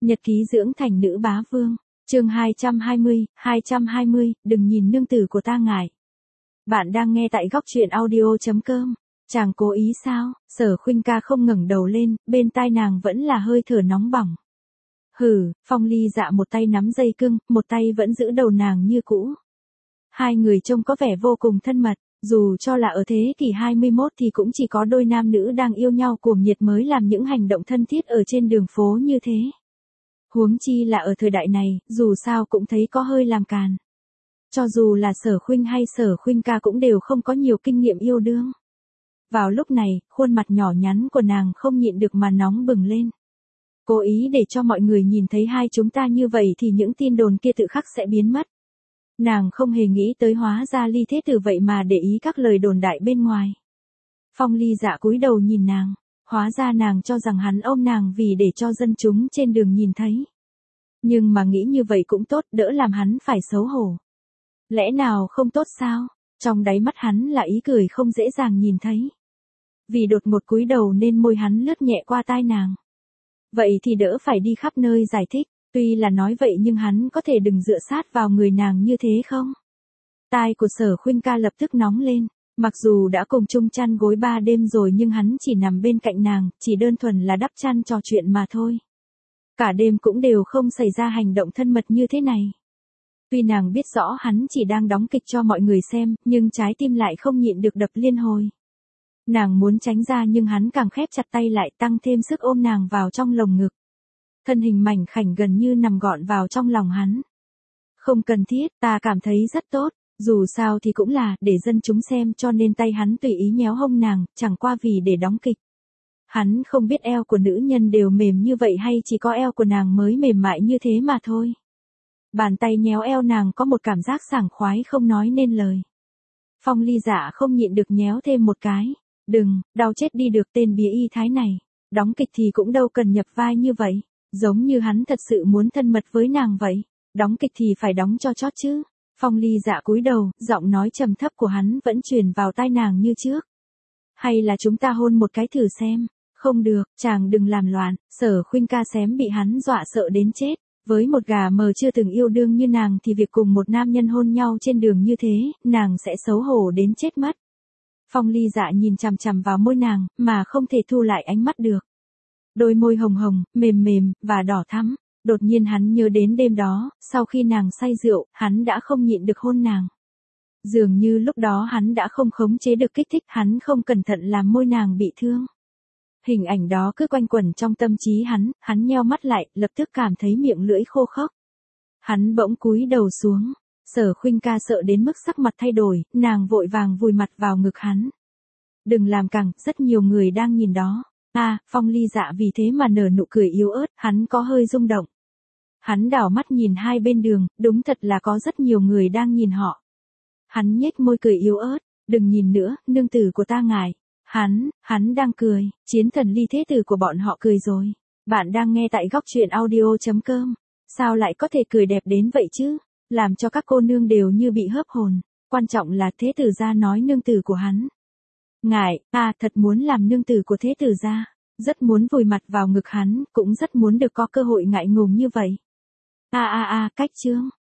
Nhật ký dưỡng thành nữ bá vương, chương 220, đừng nhìn nương tử của ta ngại. Bạn đang nghe tại góc truyện audio.com. Chàng cố ý sao? Sở Khuynh ca không ngẩng đầu lên, bên tai nàng vẫn là hơi thở nóng bỏng. Hừ, Phong Ly Dạ một tay nắm dây cưng, một tay vẫn giữ đầu nàng như cũ. Hai người trông có vẻ vô cùng thân mật, dù cho là ở thế kỷ 21 thì cũng chỉ có đôi nam nữ đang yêu nhau cuồng nhiệt mới làm những hành động thân thiết ở trên đường phố như thế. Huống chi là ở thời đại này, dù sao cũng thấy có hơi làm càn. Cho dù là Sở Khuynh hay Sở Khuynh ca cũng đều không có nhiều kinh nghiệm yêu đương. Vào lúc này, khuôn mặt nhỏ nhắn của nàng không nhịn được mà nóng bừng lên. Cố ý để cho mọi người nhìn thấy hai chúng ta như vậy thì những tin đồn kia tự khắc sẽ biến mất. Nàng không hề nghĩ tới hóa ra Ly Thế Tử vậy mà để ý các lời đồn đại bên ngoài. Phong Ly Dạ cúi đầu nhìn nàng, hóa ra nàng cho rằng hắn ôm nàng vì để cho dân chúng trên đường nhìn thấy. Nhưng mà nghĩ như vậy cũng tốt, đỡ làm hắn phải xấu hổ. Lẽ nào không tốt sao? Trong đáy mắt hắn là ý cười không dễ dàng nhìn thấy. Vì đột ngột cúi đầu nên môi hắn lướt nhẹ qua tai nàng. Vậy thì đỡ phải đi khắp nơi giải thích, tuy là nói vậy nhưng hắn có thể đừng dựa sát vào người nàng như thế không? Tai của Sở Khuynh ca lập tức nóng lên, mặc dù đã cùng chung chăn gối 3 đêm rồi nhưng hắn chỉ nằm bên cạnh nàng, chỉ đơn thuần là đắp chăn trò chuyện mà thôi. Cả đêm cũng đều không xảy ra hành động thân mật như thế này. Tuy nàng biết rõ hắn chỉ đang đóng kịch cho mọi người xem, nhưng trái tim lại không nhịn được đập liên hồi. Nàng muốn tránh ra nhưng hắn càng khép chặt tay lại, tăng thêm sức ôm nàng vào trong lồng ngực. Thân hình mảnh khảnh gần như nằm gọn vào trong lòng hắn. Không cần thiết, ta cảm thấy rất tốt, dù sao thì cũng là để dân chúng xem cho nên tay hắn tùy ý nhéo hông nàng, chẳng qua vì để đóng kịch. Hắn không biết eo của nữ nhân đều mềm như vậy hay chỉ có eo của nàng mới mềm mại như thế mà thôi. Bàn tay nhéo eo nàng có một cảm giác sảng khoái không nói nên lời. Phong Ly Dạ không nhịn được nhéo thêm một cái. Đừng, đau chết đi được tên bía y thái này. Đóng kịch thì cũng đâu cần nhập vai như vậy. Giống như hắn thật sự muốn thân mật với nàng vậy. Đóng kịch thì phải đóng cho chót chứ. Phong Ly Dạ cúi đầu, giọng nói trầm thấp của hắn vẫn truyền vào tai nàng như trước. Hay là chúng ta hôn một cái thử xem. Không được, chàng đừng làm loạn. Sở Khuynh ca xém bị hắn dọa sợ đến chết. Với một gà mờ chưa từng yêu đương như nàng thì việc cùng một nam nhân hôn nhau trên đường như thế, nàng sẽ xấu hổ đến chết mất. Phong Ly Dạ nhìn chằm chằm vào môi nàng, mà không thể thu lại ánh mắt được. Đôi môi hồng hồng, mềm mềm, và đỏ thắm. Đột nhiên hắn nhớ đến đêm đó, sau khi nàng say rượu, hắn đã không nhịn được hôn nàng. Dường như lúc đó hắn đã không khống chế được kích thích, hắn không cẩn thận làm môi nàng bị thương. Hình ảnh đó cứ quanh quẩn trong tâm trí hắn nheo mắt lại, lập tức cảm thấy miệng lưỡi khô khốc. Hắn bỗng cúi đầu xuống, Sở Khuynh ca sợ đến mức sắc mặt thay đổi, nàng vội vàng vùi mặt vào ngực hắn. Đừng làm căng, rất nhiều người đang nhìn đó. Phong Ly Dạ vì thế mà nở nụ cười yếu ớt, hắn có hơi rung động. Hắn đảo mắt nhìn hai bên đường, đúng thật là có rất nhiều người đang nhìn họ. Hắn nhếch môi cười yếu ớt, đừng nhìn nữa, nương tử của ta ngài. Hắn đang cười, chiến thần Ly Thế Tử của bọn họ cười rồi. Bạn đang nghe tại góc truyện audio.com. Sao lại có thể cười đẹp đến vậy chứ? Làm cho các cô nương đều như bị hớp hồn. Quan trọng là Thế Tử gia nói nương tử của hắn. Ngài, thật muốn làm nương tử của Thế Tử gia. Rất muốn vùi mặt vào ngực hắn, cũng rất muốn được có cơ hội ngại ngùng như vậy. Cách chương.